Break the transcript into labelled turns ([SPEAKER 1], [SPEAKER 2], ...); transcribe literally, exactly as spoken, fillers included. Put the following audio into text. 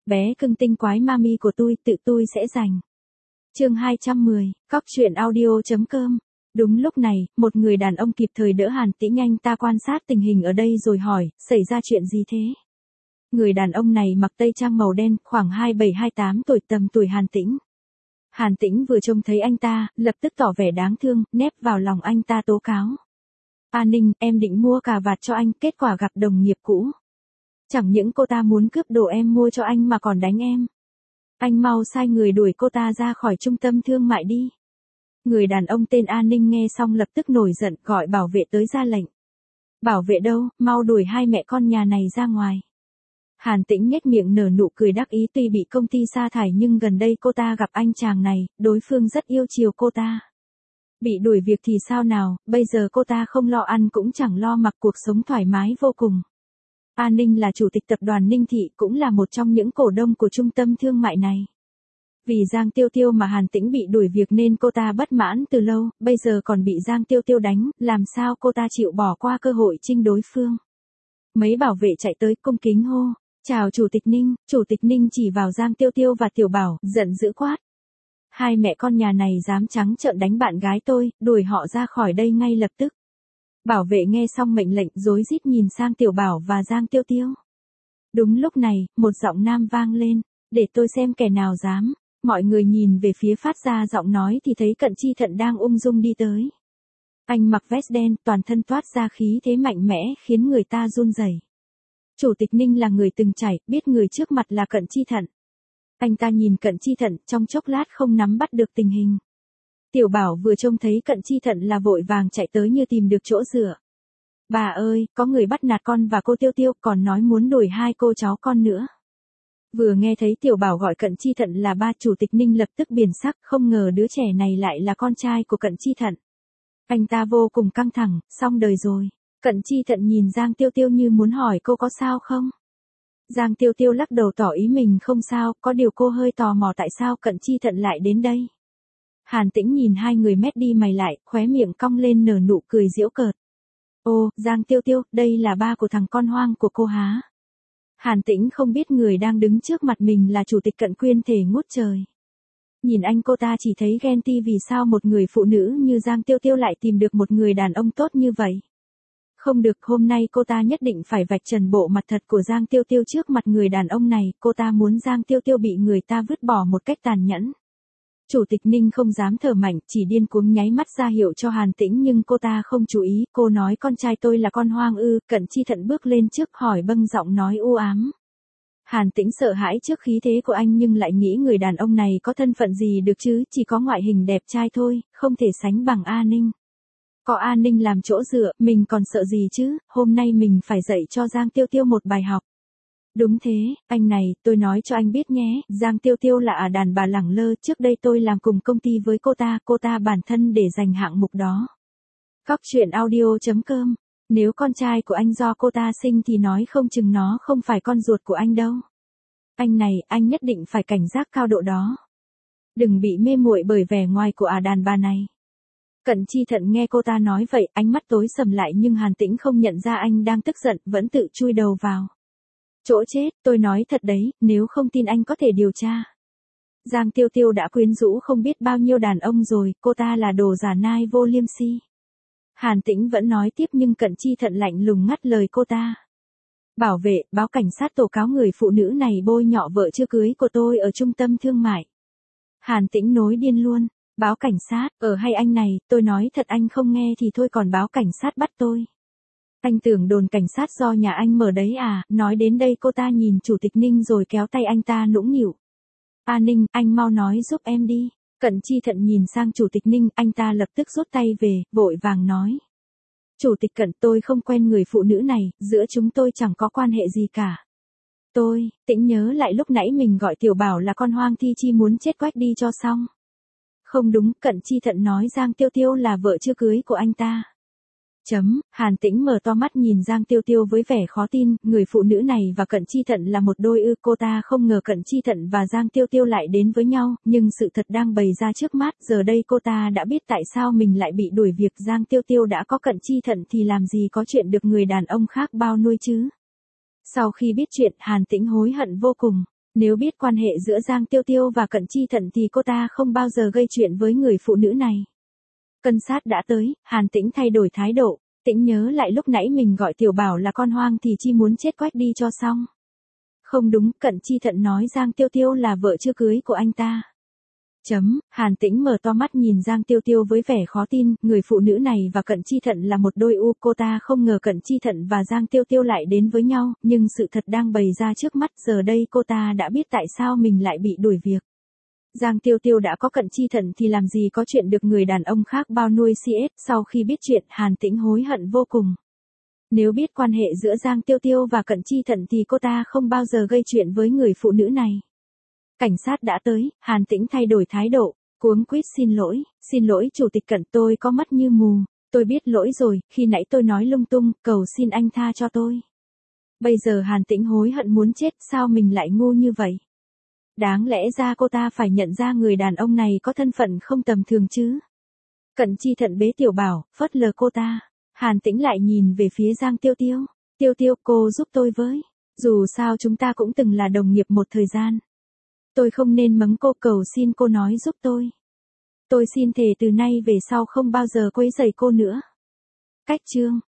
[SPEAKER 1] bé cưng tinh quái mami của tôi, tự tôi sẽ giành. Chương hai trăm mười, cóc truyện audio.com. Đúng lúc này, một người đàn ông kịp thời đỡ Hàn Tĩnh, anh ta quan sát tình hình ở đây rồi hỏi, xảy ra chuyện gì thế? Người đàn ông này mặc tây trang màu đen, khoảng hai mươi bảy hai mươi tám tuổi, tầm tuổi Hàn Tĩnh. Hàn Tĩnh vừa trông thấy anh ta, lập tức tỏ vẻ đáng thương, nép vào lòng anh ta tố cáo. A Ninh, em định mua cà vạt cho anh, kết quả gặp đồng nghiệp cũ. Chẳng những cô ta muốn cướp đồ em mua cho anh mà còn đánh em. Anh mau sai người đuổi cô ta ra khỏi trung tâm thương mại đi. Người đàn ông tên A Ninh nghe xong lập tức nổi giận, gọi bảo vệ tới ra lệnh. Bảo vệ đâu, mau đuổi hai mẹ con nhà này ra ngoài. Hàn Tĩnh nhếch miệng nở nụ cười đắc ý, tuy bị công ty sa thải nhưng gần đây cô ta gặp anh chàng này, đối phương rất yêu chiều cô ta. Bị đuổi việc thì sao nào, bây giờ cô ta không lo ăn cũng chẳng lo mặc, cuộc sống thoải mái vô cùng. A Ninh là chủ tịch tập đoàn Ninh Thị, cũng là một trong những cổ đông của trung tâm thương mại này. Vì Giang Tiêu Tiêu mà Hàn Tĩnh bị đuổi việc nên cô ta bất mãn từ lâu, bây giờ còn bị Giang Tiêu Tiêu đánh, làm sao cô ta chịu bỏ qua cơ hội chinh đối phương. Mấy bảo vệ chạy tới cung kính hô, chào chủ tịch Ninh. Chủ tịch Ninh chỉ vào Giang Tiêu Tiêu và Tiểu Bảo, giận dữ quát. Hai mẹ con nhà này dám trắng trợn đánh bạn gái tôi, đuổi họ ra khỏi đây ngay lập tức. Bảo vệ nghe xong mệnh lệnh rối rít nhìn sang Tiểu Bảo và Giang Tiêu Tiêu. Đúng lúc này, một giọng nam vang lên, để tôi xem kẻ nào dám. Mọi người nhìn về phía phát ra giọng nói thì thấy Cận Chi Thận đang ung dung đi tới. Anh mặc vest đen, toàn thân toát ra khí thế mạnh mẽ khiến người ta run rẩy. Chủ tịch Ninh là người từng trải, biết người trước mặt là Cận Chi Thận. Anh ta nhìn Cận Chi Thận, trong chốc lát không nắm bắt được tình hình. Tiểu Bảo vừa trông thấy Cận Chi Thận là vội vàng chạy tới như tìm được chỗ dựa. Bà ơi, có người bắt nạt con và cô Tiêu Tiêu, còn nói muốn đuổi hai cô cháu con nữa. Vừa nghe thấy Tiểu Bảo gọi Cận Chi Thận là ba, chủ tịch Ninh lập tức biến sắc, không ngờ đứa trẻ này lại là con trai của Cận Chi Thận. Anh ta vô cùng căng thẳng, xong đời rồi. Cận Chi Thận nhìn Giang Tiêu Tiêu như muốn hỏi cô có sao không. Giang Tiêu Tiêu lắc đầu tỏ ý mình không sao, có điều cô hơi tò mò tại sao Cận Chi Thận lại đến đây. Hàn Tĩnh nhìn hai người mét đi mày lại, khóe miệng cong lên nở nụ cười giễu cợt. Ô, Giang Tiêu Tiêu, đây là ba của thằng con hoang của cô há. Hàn Tĩnh không biết người đang đứng trước mặt mình là chủ tịch Cận Quyên thể ngút trời. Nhìn anh cô ta chỉ thấy ghen ti vì sao một người phụ nữ như Giang Tiêu Tiêu lại tìm được một người đàn ông tốt như vậy. Không được, hôm nay cô ta nhất định phải vạch trần bộ mặt thật của Giang Tiêu Tiêu trước mặt người đàn ông này, cô ta muốn Giang Tiêu Tiêu bị người ta vứt bỏ một cách tàn nhẫn. Chủ tịch Ninh không dám thở mạnh, chỉ điên cuồng nháy mắt ra hiệu cho Hàn Tĩnh nhưng cô ta không chú ý, cô nói con trai tôi là con hoang ư. Cận Chi Thận bước lên trước hỏi bâng giọng nói u ám. Hàn Tĩnh sợ hãi trước khí thế của anh nhưng lại nghĩ người đàn ông này có thân phận gì được chứ, chỉ có ngoại hình đẹp trai thôi, không thể sánh bằng A Ninh. Có A Ninh làm chỗ dựa, mình còn sợ gì chứ, hôm nay mình phải dạy cho Giang Tiêu Tiêu một bài học. Đúng thế, anh này, tôi nói cho anh biết nhé, Giang Tiêu Tiêu là à đàn bà lẳng lơ, trước đây tôi làm cùng công ty với cô ta, cô ta bản thân để giành hạng mục đó. Cóc truyện audio.com, nếu con trai của anh do cô ta sinh thì nói không chừng nó không phải con ruột của anh đâu. Anh này, anh nhất định phải cảnh giác cao độ đó. Đừng bị mê muội bởi vẻ ngoài của à đàn bà này. Cận Chi Thận nghe cô ta nói vậy, ánh mắt tối sầm lại nhưng Hàn Tĩnh không nhận ra anh đang tức giận, vẫn tự chui đầu vào. Chỗ chết, tôi nói thật đấy, nếu không tin anh có thể điều tra. Giang Tiêu Tiêu đã quyến rũ không biết bao nhiêu đàn ông rồi, cô ta là đồ giả nai vô liêm si. Hàn Tĩnh vẫn nói tiếp nhưng Cận Chi Thận lạnh lùng ngắt lời cô ta. Bảo vệ, báo cảnh sát tố cáo người phụ nữ này bôi nhọ vợ chưa cưới của tôi ở trung tâm thương mại. Hàn Tĩnh nối điên luôn. Báo cảnh sát, ở hay anh này, tôi nói thật anh không nghe thì thôi còn báo cảnh sát bắt tôi. Anh tưởng đồn cảnh sát do nhà anh mở đấy à, nói đến đây cô ta nhìn chủ tịch Ninh rồi kéo tay anh ta nũng nịu. A Ninh, anh mau nói giúp em đi. Cận Chi Thận nhìn sang chủ tịch Ninh, anh ta lập tức rút tay về, vội vàng nói. Chủ tịch Cận, tôi không quen người phụ nữ này, giữa chúng tôi chẳng có quan hệ gì cả. Tôi, Tĩnh nhớ lại lúc nãy mình gọi Tiểu Bảo là con hoang thi chi muốn chết quách đi cho xong. Không đúng, Cận Chi Thận nói Giang Tiêu Tiêu là vợ chưa cưới của anh ta. Chấm, Hàn Tĩnh mở to mắt nhìn Giang Tiêu Tiêu với vẻ khó tin, người phụ nữ này và Cận Chi Thận là một đôi ư, cô ta không ngờ Cận Chi Thận và Giang Tiêu Tiêu lại đến với nhau, nhưng sự thật đang bày ra trước mắt, giờ đây cô ta đã biết tại sao mình lại bị đuổi việc. Giang Tiêu Tiêu đã có Cận Chi Thận thì làm gì có chuyện được người đàn ông khác bao nuôi chứ. Sau khi biết chuyện, Hàn Tĩnh hối hận vô cùng. Nếu biết quan hệ giữa Giang Tiêu Tiêu và Cận Chi Thận thì cô ta không bao giờ gây chuyện với người phụ nữ này. Cân sát đã tới, Hàn Tĩnh thay đổi thái độ, Tĩnh nhớ lại lúc nãy mình gọi Tiểu Bảo là con hoang thì chi muốn chết quách đi cho xong. Không đúng, Cận Chi Thận nói Giang Tiêu Tiêu là vợ chưa cưới của anh ta. Chấm, Hàn Tĩnh mở to mắt nhìn Giang Tiêu Tiêu với vẻ khó tin, người phụ nữ này và Cận Chi Thận là một đôi u, cô ta không ngờ Cận Chi Thận và Giang Tiêu Tiêu lại đến với nhau, nhưng sự thật đang bày ra trước mắt, giờ đây cô ta đã biết tại sao mình lại bị đuổi việc. Giang Tiêu Tiêu đã có Cận Chi Thận thì làm gì có chuyện được người đàn ông khác bao nuôi xê ét, sau khi biết chuyện, Hàn Tĩnh hối hận vô cùng. Nếu biết quan hệ giữa Giang Tiêu Tiêu và Cận Chi Thận thì cô ta không bao giờ gây chuyện với người phụ nữ này. Cảnh sát đã tới, Hàn Tĩnh thay đổi thái độ, cuống quýt xin lỗi, xin lỗi chủ tịch Cận, tôi có mắt như mù, tôi biết lỗi rồi, khi nãy tôi nói lung tung, cầu xin anh tha cho tôi. Bây giờ Hàn Tĩnh hối hận muốn chết, sao mình lại ngu như vậy? Đáng lẽ ra cô ta phải nhận ra người đàn ông này có thân phận không tầm thường chứ. Cận Chi Thận bế Tiểu Bảo, phớt lờ cô ta. Hàn Tĩnh lại nhìn về phía Giang Tiêu Tiêu. Tiêu Tiêu, cô giúp tôi với. Dù sao chúng ta cũng từng là đồng nghiệp một thời gian. Tôi không nên mắng cô, cầu xin cô nói giúp tôi. Tôi xin thề từ nay về sau không bao giờ quấy rầy cô nữa. Cách chương